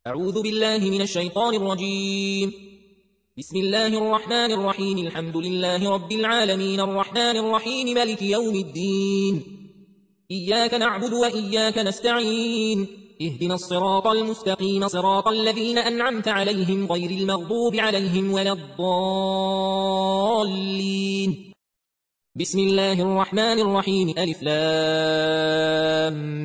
أعوذ بالله من الشيطان الرجيم. بسم الله الرحمن الرحيم. الحمد لله رب العالمين الرحمن الرحيم ملك يوم الدين. إياك نعبد وإياك نستعين. اهدنا الصراط المستقيم صراط الذين أنعمت عليهم غير المغضوب عليهم ولا الضالين. بسم الله الرحمن الرحيم. ألف لام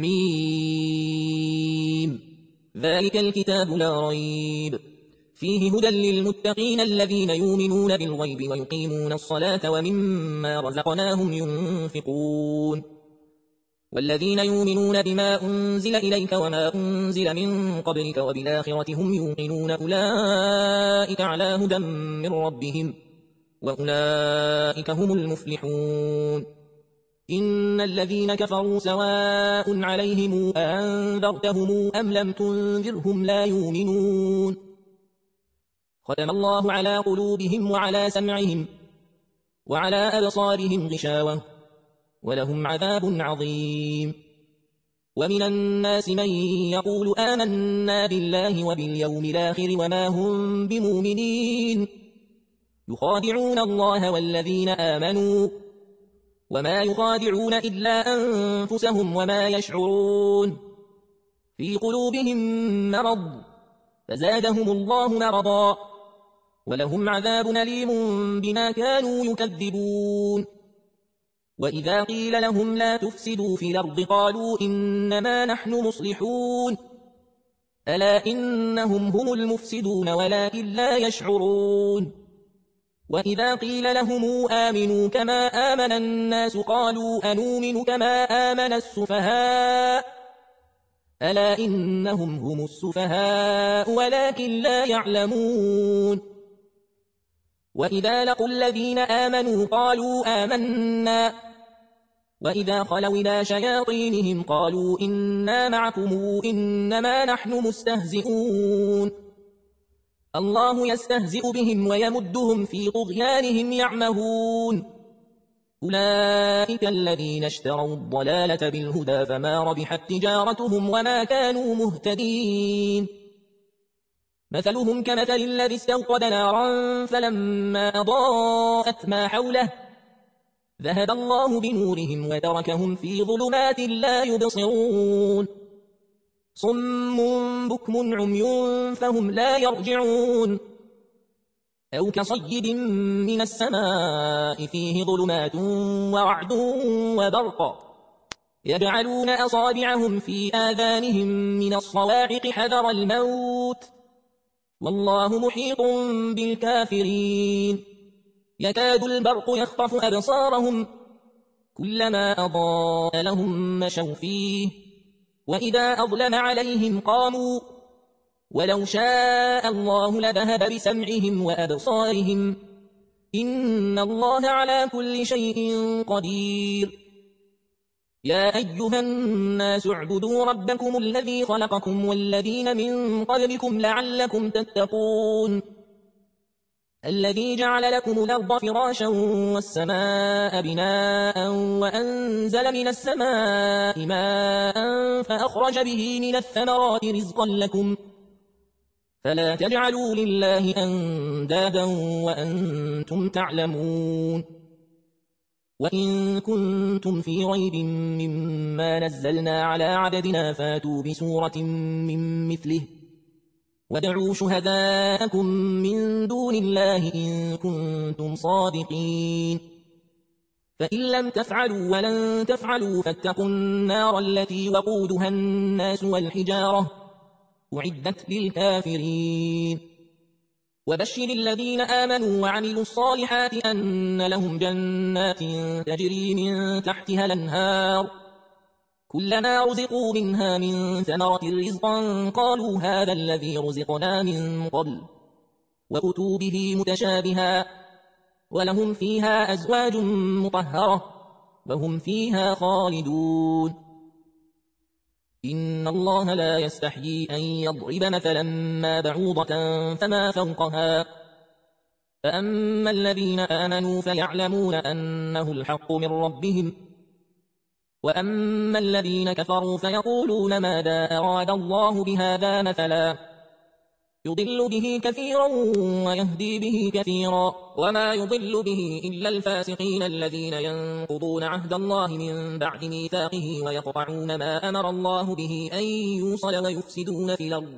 ميم. ذلك الكتاب لا ريب فيه هدى للمتقين الذين يؤمنون بالغيب ويقيمون الصلاة ومما رزقناهم ينفقون والذين يؤمنون بما أنزل إليك وما أنزل من قبلك وبالآخرة هم يوقنون أولئك على هدى من ربهم وأولئك هم المفلحون. إن الذين كفروا سواء عليهم أنذرتهم أم لم تنذرهم لا يؤمنون. ختم الله على قلوبهم وعلى سمعهم وعلى أبصارهم غشاوة ولهم عذاب عظيم. ومن الناس من يقول آمنا بالله وباليوم الآخر وما هم بمؤمنين يخادعون الله والذين آمنوا وما يخادعون إلا أنفسهم وما يشعرون. في قلوبهم مرض فزادهم الله مرضا ولهم عذاب أليم بما كانوا يكذبون. وإذا قيل لهم لا تفسدوا في الأرض قالوا إنما نحن مصلحون ألا إنهم هم المفسدون ولكن لا يشعرون. وإذا قيل لهم آمنوا كما آمن الناس قالوا أنؤمن كما آمن السفهاء ألا إنهم هم السفهاء ولكن لا يعلمون. وإذا لقوا الذين آمنوا قالوا آمنا وإذا خلوا إلى شياطينهم قالوا إنا معكم إنما نحن مستهزئون. الله يستهزئ بهم ويمدهم في طغيانهم يعمهون. أولئك الذين اشتروا الضلالة بالهدى فما ربحت تجارتهم وما كانوا مهتدين. مثلهم كمثل الذي استوقد نارا فلما أضاءت ما حوله ذهب الله بنورهم وتركهم في ظلمات لا يبصرون. صم بكم عمي فهم لا يرجعون. أو كصيب من السماء فيه ظلمات ورعد وبرق يجعلون أصابعهم في آذانهم من الصواعق حذر الموت والله محيط بالكافرين. يكاد البرق يخطف أبصارهم كلما أضاء لهم مشوا فيه وإذا أظلم عليهم قاموا ولو شاء الله لذهب بسمعهم وأبصارهم إن الله على كل شيء قدير. يا أيها الناس اعبدوا ربكم الذي خلقكم والذين من قبلكم لعلكم تتقون. الذي جعل لكم الأرض فراشا والسماء بناء وأنزل من السماء ماء فأخرج به من الثمرات رزقا لكم فلا تجعلوا لله أندادا وأنتم تعلمون. وإن كنتم في ريب مما نزلنا على عبدنا فاتوا بسورة من مثله وادعوا شهداءكم من دون الله إن كنتم صادقين. فإن لم تفعلوا ولن تفعلوا فاتقوا النار التي وقودها الناس والحجارة أعدت للكافرين. وبشر الذين آمنوا وعملوا الصالحات أن لهم جنات تجري من تحتها الأنهار كلما رزقوا منها من ثمرة رزقا قالوا هذا الذي رزقنا من قبل وأتوا به متشابها ولهم فيها أزواج مطهرة وهم فيها خالدون. إن الله لا يستحيي أن يضرب مثلا ما بعوضة فما فوقها فأما الذين آمنوا فيعلمون أنه الحق من ربهم وأما الذين كفروا فيقولون ماذا أراد الله بهذا مثلا يضل به كثيرا ويهدي به كثيرا، وما يضل به إلا الفاسقين الذين ينقضون عهد الله من بعد ميثاقه ويقطعون ما أمر الله به أن يوصل ويفسدون في الأرض،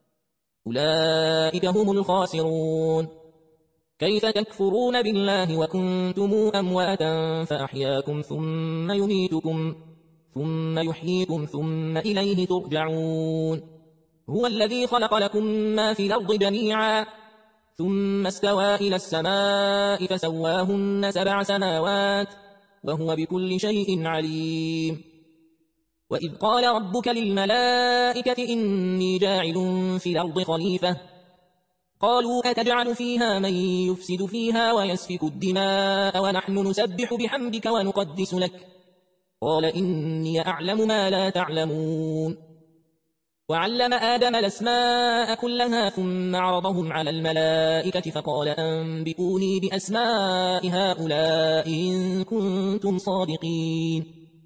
أولئك هم الخاسرون. كيف تكفرون بالله وكنتم أمواتا فأحياكم ثم يميتكم ثم يحييكم ثم إليه ترجعون. هو الذي خلق لكم ما في الأرض جميعا ثم استوى إلى السماء فسواهن 7 سماوات وهو بكل شيء عليم. وإذ قال ربك للملائكة إني جاعل في الأرض خليفة قالوا أتجعل فيها من يفسد فيها ويسفك الدماء ونحن نسبح بحمدك ونقدس لك قال إني أعلم ما لا تعلمون. وعلم آدم الأسماء كلها ثم عرضهم على الملائكة فقال أنبئوني بأسماء هؤلاء إن كنتم صادقين.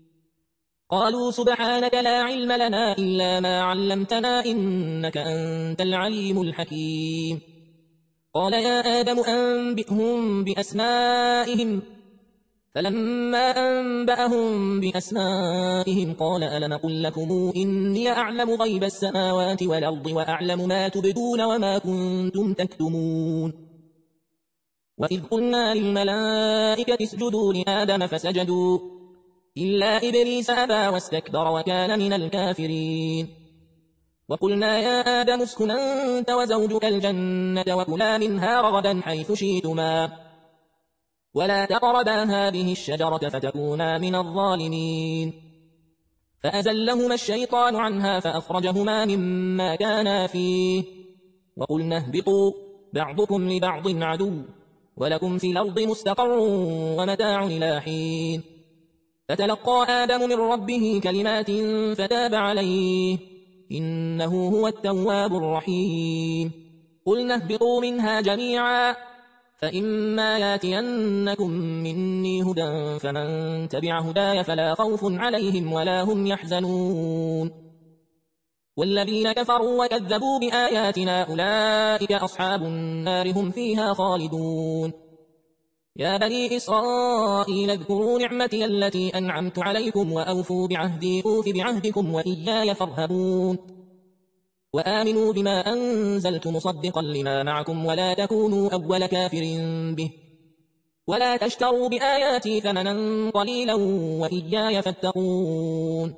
قالوا سبحانك لا علم لنا إلا ما علمتنا إنك أنت العليم الحكيم. قال يا آدم أنبئهم بأسمائهم فلما أنبأهم بأسمائهم قال ألم أقل لكم إني أعلم غيب السماوات والأرض وأعلم ما تبدون وما كنتم تكتمون. وإذ قلنا للملائكة اسجدوا لآدم فسجدوا إلا إبليس أبى واستكبر وكان من الكافرين. وقلنا يا آدم اسكن أنت وزوجك الجنة وكلا منها رغدا حيث شئتما ولا تقربا هذه الشجرة فتكونا من الظالمين. فأزلهما الشيطان عنها فأخرجهما مما كانا فيه وقلنا اهبطوا بعضكم لبعض عدو ولكم في الأرض مستقر ومتاع إلى حين. فتلقى آدم من ربه كلمات فتاب عليه إنه هو التواب الرحيم. قلنا اهبطوا منها جميعا فإما ياتينكم مني هدى فمن تبع هداي فلا خوف عليهم ولا هم يحزنون. والذين كفروا وكذبوا بآياتنا أولئك أصحاب النار هم فيها خالدون. يا بني إسرائيل اذكروا نعمتي التي أنعمت عليكم وأوفوا بعهدي أوف بعهدكم وإياي فارهبون. وآمنوا بما أنزلت مصدقا لما معكم ولا تكونوا أول كافر به ولا تشتروا بآياتي ثمنا قليلا وإياي فاتقون.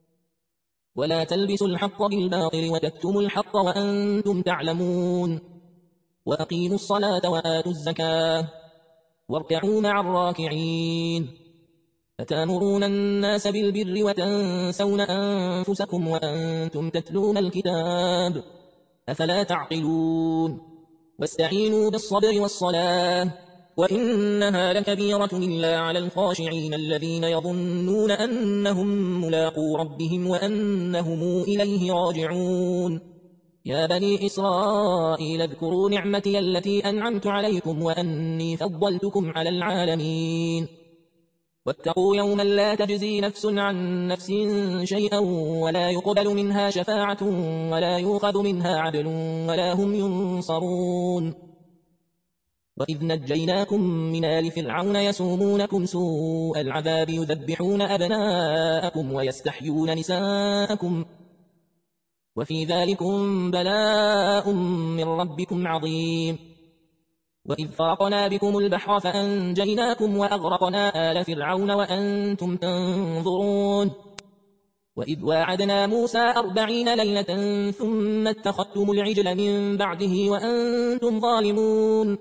ولا تلبسوا الحق بالباطل وتكتموا الحق وأنتم تعلمون. وأقيموا الصلاة وآتوا الزكاة واركعوا مع الراكعين. أتأمرون الناس بالبر وتنسون أنفسكم وأنتم تتلون الكتاب أفلا تعقلون. واستعينوا بالصبر والصلاة وإنها لكبيرة إلا على الخاشعين الذين يظنون أنهم ملاقو ربهم وأنهم إليه راجعون. يا بني إسرائيل اذكروا نعمتي التي أنعمت عليكم وأني فضلتكم على العالمين. واتقوا يوما لا تجزي نفس عن نفس شيئا ولا يقبل منها شفاعة ولا يؤخذ منها عدل ولا هم ينصرون. وإذ نجيناكم من آل فرعون يسومونكم سوء العذاب يذبحون أبناءكم ويستحيون نساءكم وفي ذلكم بلاء من ربكم عظيم. وإذ فرقنا بكم البحر فأنجيناكم وأغرقنا آل فرعون وأنتم تنظرون. وإذ واعدنا موسى 40 ليلة ثم اتخذتم العجل من بعده وأنتم ظالمون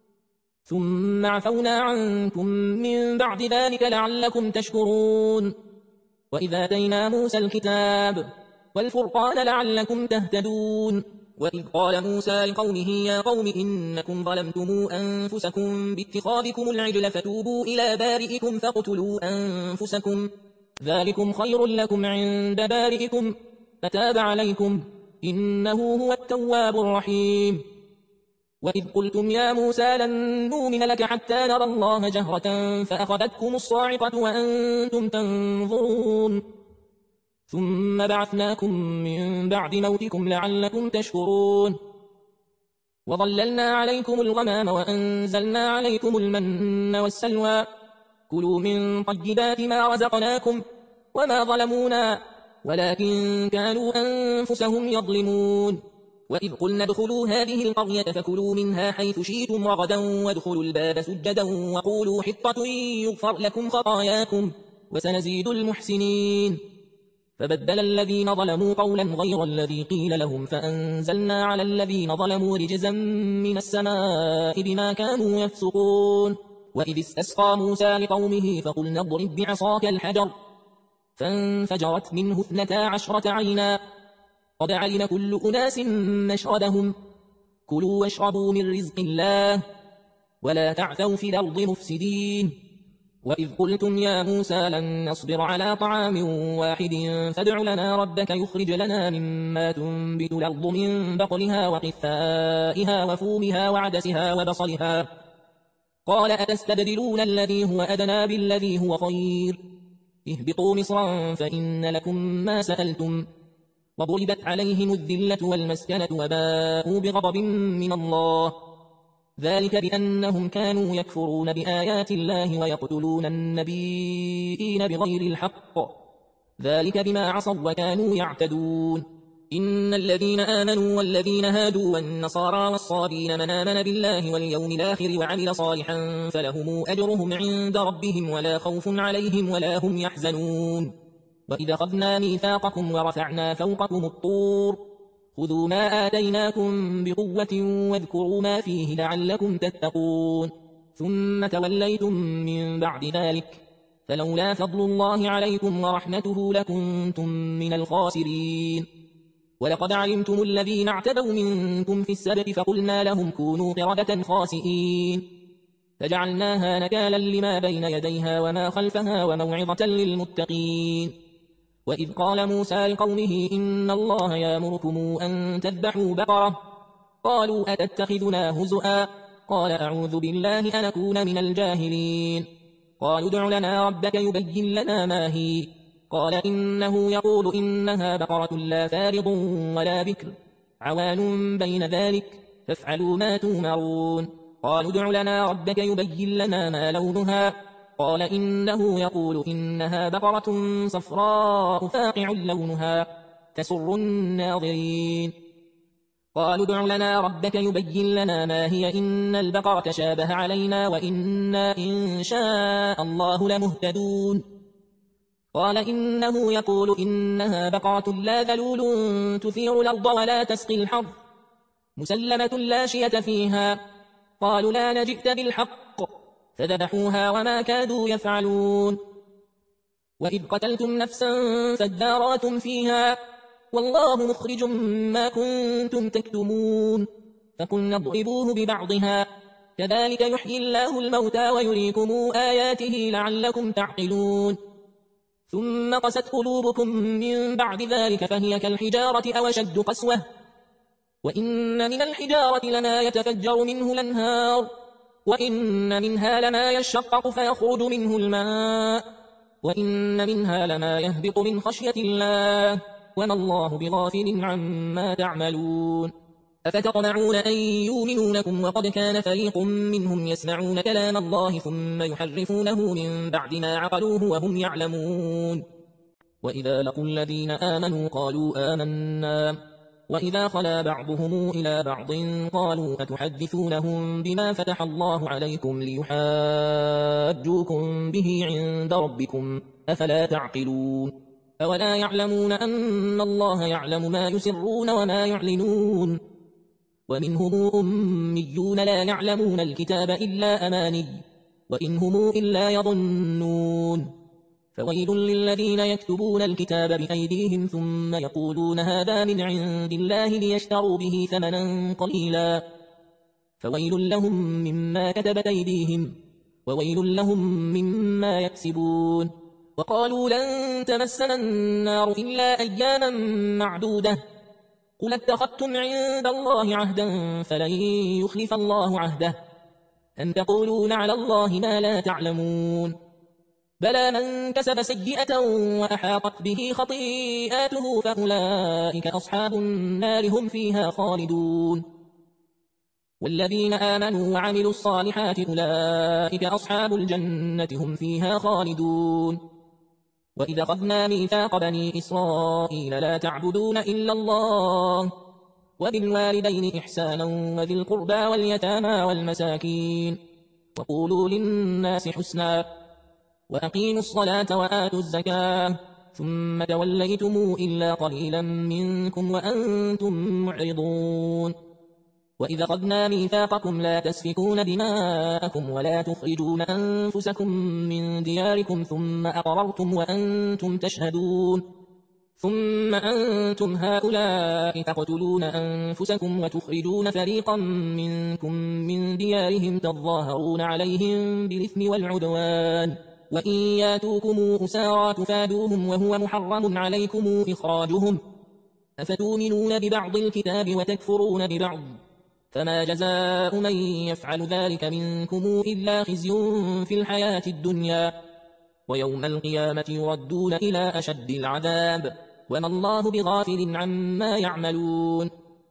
ثم عفونا عنكم من بعد ذلك لعلكم تشكرون. وإذ آتينا موسى الكتاب والفرقان لعلكم تهتدون. وإذ قال موسى لقومه يا قوم إنكم ظلمتم أنفسكم باتخاذكم العجل فتوبوا إلى بارئكم فاقتلوا أنفسكم ذلكم خير لكم عند بارئكم فتاب عليكم إنه هو التواب الرحيم. وإذ قلتم يا موسى لن نؤمن لك حتى نرى الله جهرة فأخذتكم الصاعقة وأنتم تنظرون ثم بعثناكم من بعد موتكم لعلكم تشكرون. وظللنا عليكم الغمام وأنزلنا عليكم المن والسلوى كلوا من طيبات ما رزقناكم وما ظلمونا ولكن كانوا أنفسهم يظلمون وإذ قلنا ادخلوا هذه القرية فكلوا منها حيث شئتم رغدا وادخلوا الباب سجدا وقولوا حطة يغفر لكم خطاياكم وسنزيد المحسنين فبدل الذين ظلموا قولا غير الذي قيل لهم فأنزلنا على الذين ظلموا رجزا من السماء بما كانوا يفسقون وإذ استسقى موسى لقومه فقلنا اضرب بعصاك الحجر فانفجرت منه 12 عينا قد علم كل أناس مشربهم كلوا واشربوا من رزق الله ولا تعثوا في الأرض مفسدين وإذ قلتم يا موسى لن نصبر على طعام واحد فادع لنا ربك يخرج لنا مما تنبت الأرض من بقلها وقثائها وفومها وعدسها وبصلها قال أتستبدلون الذي هو أدنى بالذي هو خير اهبطوا مصرا فإن لكم ما سألتم وضربت عليهم الذلة والمسكنة وباءوا بغضب من الله ذلك بأنهم كانوا يكفرون بآيات الله ويقتلون النبيين بغير الحق ذلك بما عصوا وكانوا يعتدون إن الذين آمنوا والذين هادوا والنصارى والصابين من آمن بالله واليوم الآخر وعمل صالحا فلهم أجرهم عند ربهم ولا خوف عليهم ولا هم يحزنون وإذا أخذنا ميثاقكم ورفعنا فوقكم الطور خذوا ما آتيناكم بقوة واذكروا ما فيه لعلكم تتقون ثم توليتم من بعد ذلك فلولا فضل الله عليكم ورحمته لكنتم من الخاسرين ولقد علمتم الذين اعتدوا منكم في السبت فقلنا لهم كونوا قردة خاسئين فجعلناها نكالا لما بين يديها وما خلفها وموعظة للمتقين وإذ قال موسى لقومه إن الله يأمركم أن تذبحوا بقرة قالوا أتتخذنا هزؤا قال أعوذ بالله أن أكون من الجاهلين قالوا ادع لنا ربك يبين لنا ما هي قال إنه يقول إنها بقرة لا فارض ولا بكر عوان بين ذلك فافعلوا ما تؤمرون قالوا ادع لنا ربك يبين لنا ما لونها قال إنه يقول إنها بقرة صفراء فاقع لونها تسر الناظرين قالوا ادع لنا ربك يبين لنا ما هي إن البقرة شابه علينا وإنا إن شاء الله لمهتدون قال إنه يقول إنها بقرة لا ذلول تثير الأرض ولا تسقي الحرث مسلمة لا شية فيها قالوا لا نجئت بالحق فذبحوها وما كادوا يفعلون وإذ قتلتم نفسا فادارأتم فيها والله مخرج ما كنتم تكتمون فقلنا اضربوه ببعضها كذلك يحيي الله الموتى ويريكم آياته لعلكم تعقلون ثم قست قلوبكم من بعد ذلك فهي كالحجارة أو أشد قسوة وإن من الحجارة لما يتفجر منه الأنهار وإن منها لما يشقق فيخرج منه الماء وإن منها لما يهبط من خشية الله وما الله بغافل عما تعملون أفتطمعون أن يؤمنوا لكم وقد كان فريق منهم يسمعون كلام الله ثم يحرفونه من بعد ما عقلوه وهم يعلمون وإذا لقوا الذين آمنوا قالوا آمنا وإذا خلا بعضهم إلى بعض قالوا أتحدثونهم بما فتح الله عليكم ليحاجوكم به عند ربكم أفلا تعقلون أولا يعلمون أن الله يعلم ما يسرون وما يعلنون ومنهم أميون لا يعلمون الكتاب إلا أماني وإن هم إلا يظنون فويل للذين يكتبون الكتاب بأيديهم ثم يقولون هذا من عند الله ليشتروا به ثمنا قليلا فويل لهم مما كتبت أيديهم وويل لهم مما يكسبون وقالوا لن تمسنا النار إلا أياما معدودة قل اتخذتم عند الله عهدا فلن يخلف الله عهده أم تقولون على الله ما لا تعلمون بلى من كسب سيئة وأحاطت به خطيئاته فأولئك أصحاب النار هم فيها خالدون والذين آمنوا وعملوا الصالحات أولئك أصحاب الجنة هم فيها خالدون وإذا أخذنا ميثاق بني إسرائيل لا تعبدون إلا الله وبالوالدين إحسانا وذي القربى واليتامى والمساكين وقولوا للناس حسنا وأقيموا الصلاة وآتوا الزكاة ثم توليتم إلا قليلا منكم وأنتم معرضون وإذا أخذنا ميثاقكم لا تسفكون دماءكم ولا تخرجون أنفسكم من دياركم ثم أقررتم وأنتم تشهدون ثم أنتم هؤلاء تقتلون أنفسكم وتخرجون فريقا منكم من ديارهم تظاهرون عليهم بالإثم والعدوان وإن ياتوكم أسارى تفادوهم وهو محرم عليكم إخراجهم أفتؤمنون ببعض الكتاب وتكفرون ببعض فما جزاء من يفعل ذلك منكم إلا خزي في الحياة الدنيا ويوم القيامة يردون إلى أشد العذاب وما الله بغافل عما يعملون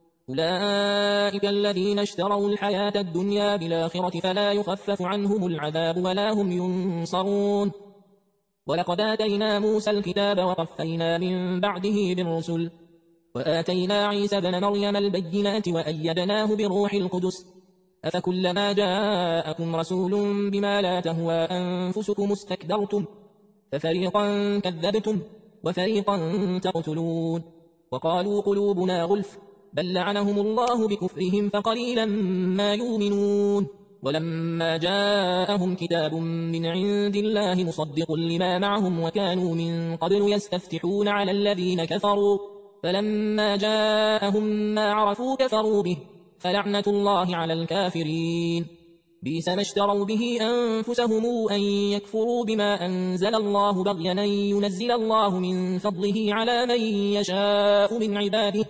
أولئك الذين اشتروا الحياة الدنيا بالآخرة فلا يخفف عنهم العذاب ولا هم ينصرون ولقد آتينا موسى الكتاب وقفينا من بعده بالرسل وآتينا عيسى بن مريم البينات وأيدناه بروح القدس أفكلما جاءكم رسول بما لا تهوى أنفسكم استكبرتم ففريقا كذبتم وفريقا تقتلون وقالوا قلوبنا غلف بل لعنهم الله بكفرهم فقليلا ما يؤمنون ولما جاءهم كتاب من عند الله مصدق لما معهم وكانوا من قبل يستفتحون على الذين كفروا فلما جاءهم ما عرفوا كفروا به فلعنة الله على الكافرين بئس ما اشتروا به أنفسهم أن يكفروا بما أنزل الله بغيا أن ينزل الله من فضله على من يشاء من عباده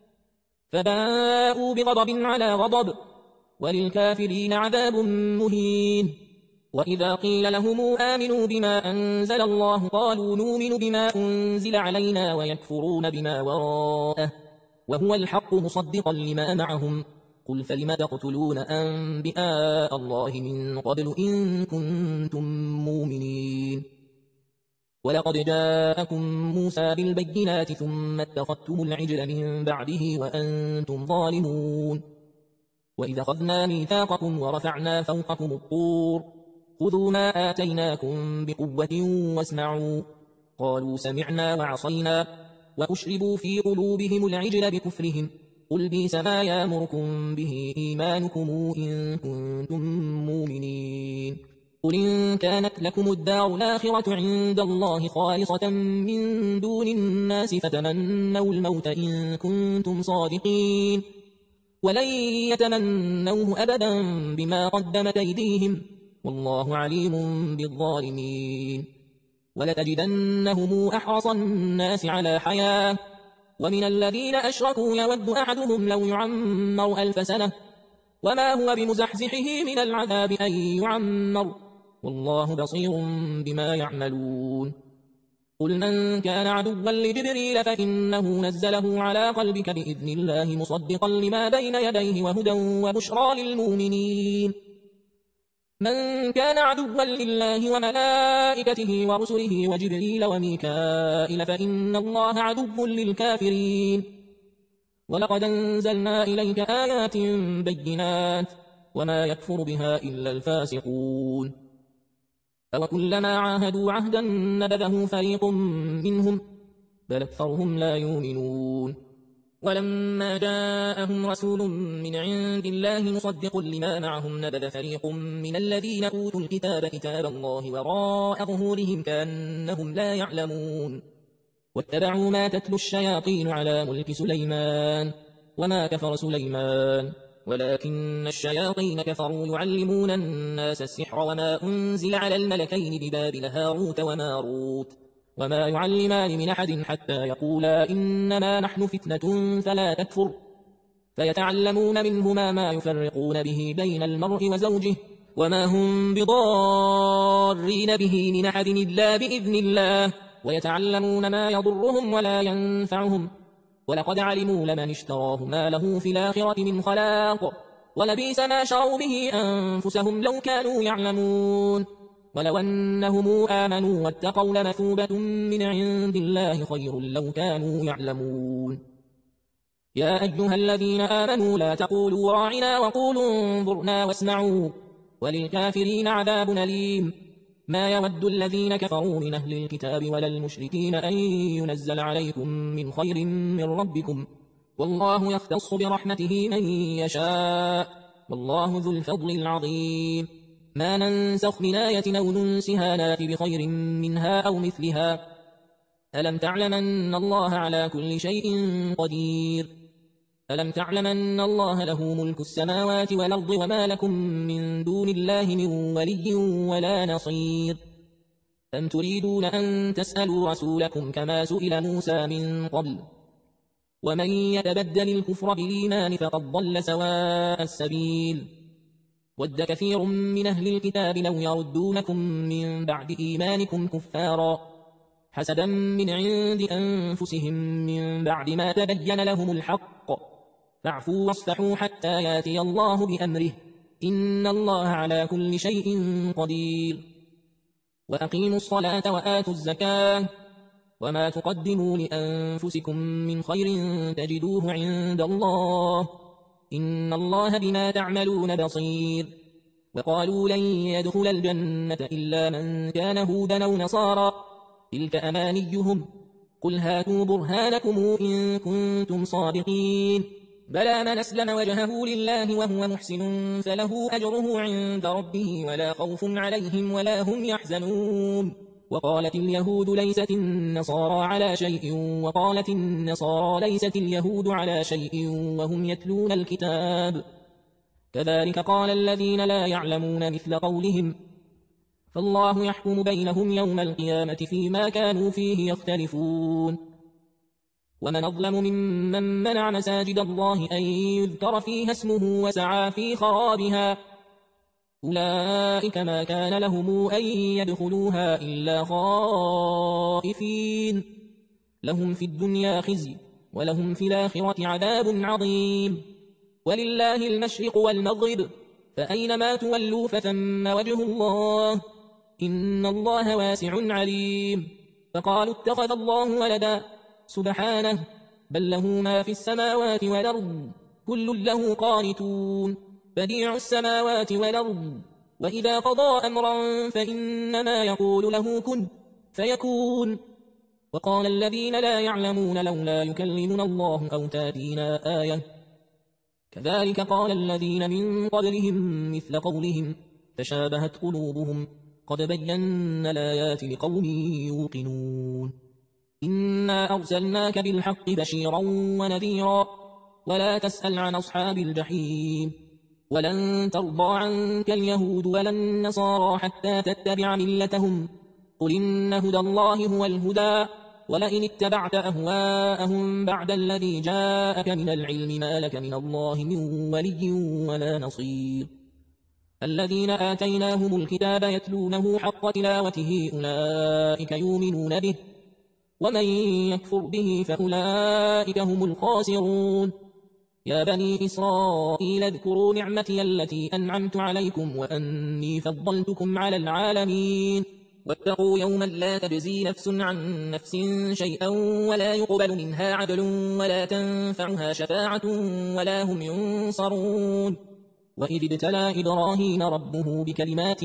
فباءوا بغضب على غضب وللكافرين عذاب مهين وإذا قيل لهم آمنوا بما أنزل الله قالوا نؤمن بما أنزل علينا ويكفرون بما وراءه وهو الحق مصدقا لما معهم قل فلم تقتلون أنبياء الله من قبل إن كنتم مؤمنين ولقد جاءكم موسى بالبينات ثم اتخذتم العجل من بعده وأنتم ظالمون وإذا أخذنا ميثاقكم ورفعنا فوقكم الطور خذوا ما آتيناكم بقوة واسمعوا قالوا سمعنا وعصينا وأشربوا في قلوبهم العجل بكفرهم قل بئس ما يأمركم به إيمانكم إن كنتم مؤمنين قل إن كانت لكم الدار الآخرة عند الله خالصة من دون الناس فتمنوا الموت إن كنتم صادقين ولن يتمنوه أبدا بما قدمت أيديهم والله عليم بالظالمين ولتجدنهم أحرص الناس على حياة ومن الذين أشركوا يود أحدهم لو يعمر 1000 سنة وما هو بمزحزحه من العذاب أن يعمر والله بصير بما يعملون قل من كان عدوا لجبريل فإنه نزله على قلبك بإذن الله مصدقا لما بين يديه وهدى وبشرى للمؤمنين من كان عدوا لله وملائكته ورسله وجبريل وميكائيل فإن الله عدو للكافرين ولقد أنزلنا إليك آيات بينات وما يكفر بها إلا الفاسقون أوكلما عاهدوا عهدا نبذه فريق منهم بل أكثرهم لا يؤمنون ولما جاءهم رسول من عند الله مصدق لما معهم نبذ فريق من الذين أوتوا الكتاب كتاب الله وراء ظهورهم كأنهم لا يعلمون واتبعوا ما تتلو الشياطين على ملك سليمان وما كفر سليمان ولكن الشياطين كفروا يعلمون الناس السحر وما أنزل على الملكين ببابل هاروت وماروت وما يعلمان من أحد حتى يقولا إنما نحن فتنة فلا تكفر فيتعلمون منهما ما يفرقون به بين المرء وزوجه وما هم بضارين به من أحد إلا بإذن الله ويتعلمون ما يضرهم ولا ينفعهم ولقد علموا لمن اشتراه ما له في الآخرة من خلاق ولبئس ما شروا به أنفسهم لو كانوا يعلمون ولو أنهم آمنوا واتقوا لمثوبة من عند الله خير لو كانوا يعلمون يا أيها الذين آمنوا لا تقولوا راعنا وقولوا انظرنا واسمعوا وللكافرين عذاب أليم ما يود الذين كفروا من أهل الكتاب ولا المشركين أن ينزل عليكم من خير من ربكم والله يختص برحمته من يشاء والله ذو الفضل العظيم ما ننسخ من آية أو ننسها نات بخير منها أو مثلها ألم تعلم أن الله على كل شيء قدير ألم تعلم أن الله له ملك السماوات والأرض وما لكم من دون الله من ولي ولا نصير أم تريدون أن تسألوا رسولكم كما سئل موسى من قبل ومن يتبدل الكفر بالإيمان فقد ضل سواء السبيل ود كثير من أهل الكتاب لو يردونكم من بعد إيمانكم كفارا حسدا من عند أنفسهم من بعد ما تبين لهم الحق فاعفوا واصفحوا حتى ياتي الله بأمره إن الله على كل شيء قدير وأقيموا الصلاة وآتوا الزكاة وما تقدموا لأنفسكم من خير تجدوه عند الله إن الله بما تعملون بصير وقالوا لن يدخل الجنة إلا من كان هودا أو نصارى تلك أمانيهم قل هاتوا برهانكم إن كنتم صادقين بلى من أسلم وجهه لله وهو محسن فله أجره عند ربه ولا خوف عليهم ولا هم يحزنون وقالت اليهود ليست النصارى على شيء وقالت النصارى ليست اليهود على شيء وهم يتلون الكتاب كذلك قال الذين لا يعلمون مثل قولهم فالله يحكم بينهم يوم القيامة فيما كانوا فيه يختلفون ومن أظلم ممن منع مساجد الله أن يذكر فيها اسمه وسعى في خرابها أولئك ما كان لهم أن يدخلوها إلا خائفين لهم في الدنيا خزي ولهم في الآخرة عذاب عظيم ولله المشرق والمغرب فأينما تولوا فثم وجه الله إن الله واسع عليم فقالوا اتخذ الله ولدا سبحانه بل له ما في السماوات والأرض كل له قانتون بديع السماوات والأرض وإذا قضى أمرا فإنما يقول له كن فيكون وقال الذين لا يعلمون لولا يكلمنا الله أو تاتينا آية كذلك قال الذين من قبلهم مثل قولهم تشابهت قلوبهم قد بينا الآيات لقوم يوقنون إنا أرسلناك بالحق بشيرا ونذيرا ولا تسأل عن أصحاب الجحيم ولن ترضى عنك اليهود ولا النصارى حتى تتبع ملتهم قل إن هدى الله هو الهدى ولئن اتبعت أهواءهم بعد الذي جاءك من العلم ما لك من الله من ولي ولا نصير الذين آتيناهم الكتاب يتلونه حق تلاوته أولئك يؤمنون به ومن يكفر به فأولئك هم الخاسرون يا بني إسرائيل اذكروا نعمتي التي أنعمت عليكم وأني فضلتكم على العالمين واتقوا يوما لا تجزي نفس عن نفس شيئا ولا يقبل منها عدل ولا تنفعها شفاعة ولا هم ينصرون وإذ ابتلى إبراهيم ربه بكلمات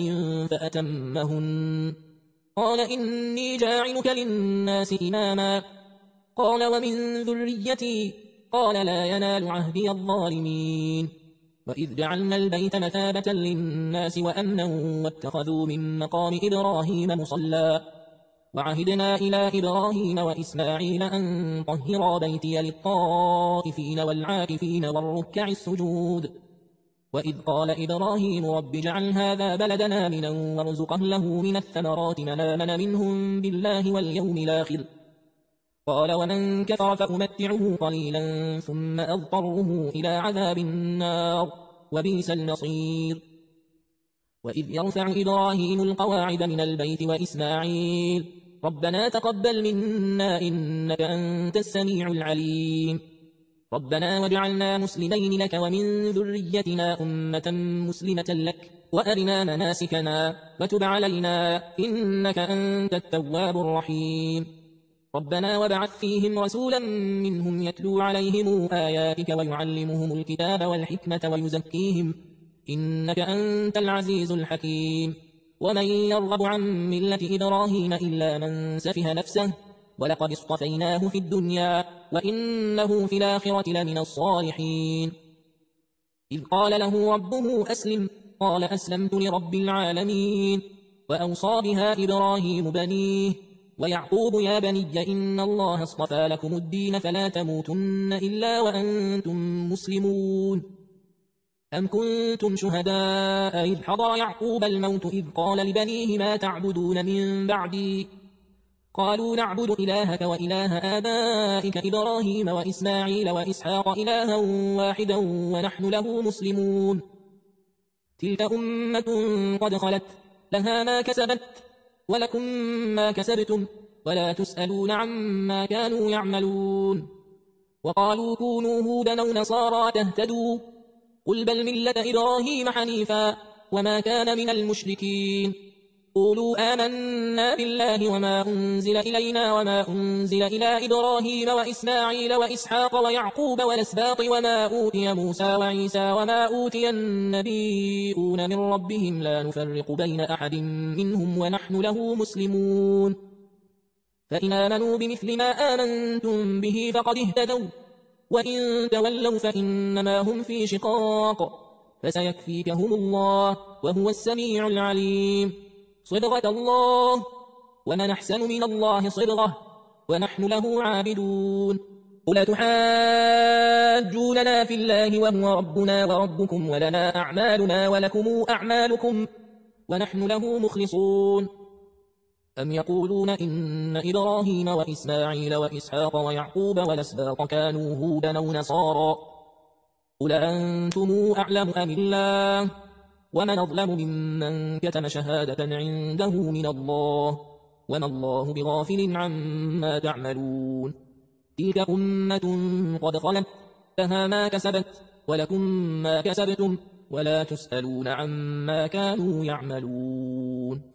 فأتمهن قال إني جاعلك للناس إماما قال ومن ذريتي قال لا ينال عهدي الظالمين وإذ جعلنا البيت مثابة للناس وأمنا واتخذوا من مقام إبراهيم مصلى وعهدنا إلى إبراهيم وإسماعيل أن طهرا بيتي للطائفين والعاكفين والركع السجود وإذ قال إبراهيم رب اجعل هذا بلدنا آمنا وارزق أهله من الثمرات من آمن منهم بالله واليوم الآخر قال ومن كفر فأمتعه قليلا ثم أضطره إلى عذاب النار وبئس المصير وإذ يرفع إبراهيم القواعد من البيت وإسماعيل ربنا تقبل منا إنك أنت السميع العليم ربنا واجعلنا مسلمين لك ومن ذريتنا أمة مسلمة لك وأرنا مناسكنا وتب علينا إنك أنت التواب الرحيم ربنا وابعث فيهم رسولا منهم يتلو عليهم آياتك ويعلمهم الكتاب والحكمة ويزكيهم إنك أنت العزيز الحكيم ومن يرغب عن ملة إبراهيم إلا من سفه نفسه ولقد اصطفيناه في الدنيا وإنه في الآخرة لمن الصالحين إذ قال له ربه أسلم قال أسلمت لرب العالمين وأوصى بها إبراهيم بنيه ويعقوب يا بني إن الله اصطفى لكم الدين فلا تموتن إلا وأنتم مسلمون أم كنتم شهداء إذ حضر يعقوب الموت إذ قال لبنيه ما تعبدون من بعدي قالوا نعبد إلهك وإله آبائك إبراهيم وإسماعيل وإسحاق إلها واحدا ونحن له مسلمون تلك أمة قد خلت لها ما كسبت ولكم ما كسبتم ولا تسألون عما كانوا يعملون وقالوا كونوا هودا أو نصارى تهتدوا قل بل ملة إبراهيم حنيفا وما كان من المشركين قولوا آمنا بالله وما أنزل إلينا وما أنزل إلى إبراهيم وإسماعيل وإسحاق ويعقوب والأسباط وما أوتي موسى وعيسى وما أوتي النبيون من ربهم لا نفرق بين أحد منهم ونحن له مسلمون فإن آمنوا بمثل ما آمنتم به فقد اهتدوا وإن تولوا فإنما هم في شقاق فسيكفيكهم الله وهو السميع العليم صبغة الله ومن أحسن من الله صبغة ونحن له عابدون قل تحاجوننا في الله وهو ربنا وربكم ولنا أعمالنا ولكم أعمالكم ونحن له مخلصون أم يقولون إن إبراهيم وإسماعيل وإسحاق ويعقوب والأسباط كانوا هودا أو نصارى قل أنتم أعلم أم الله ومن أظلم ممن كتم شهادة عنده من الله وما الله بغافل عما تعملون تلك أمة قد خلت لها ما كسبت ولكم ما كسبتم ولا تسألون عما كانوا يعملون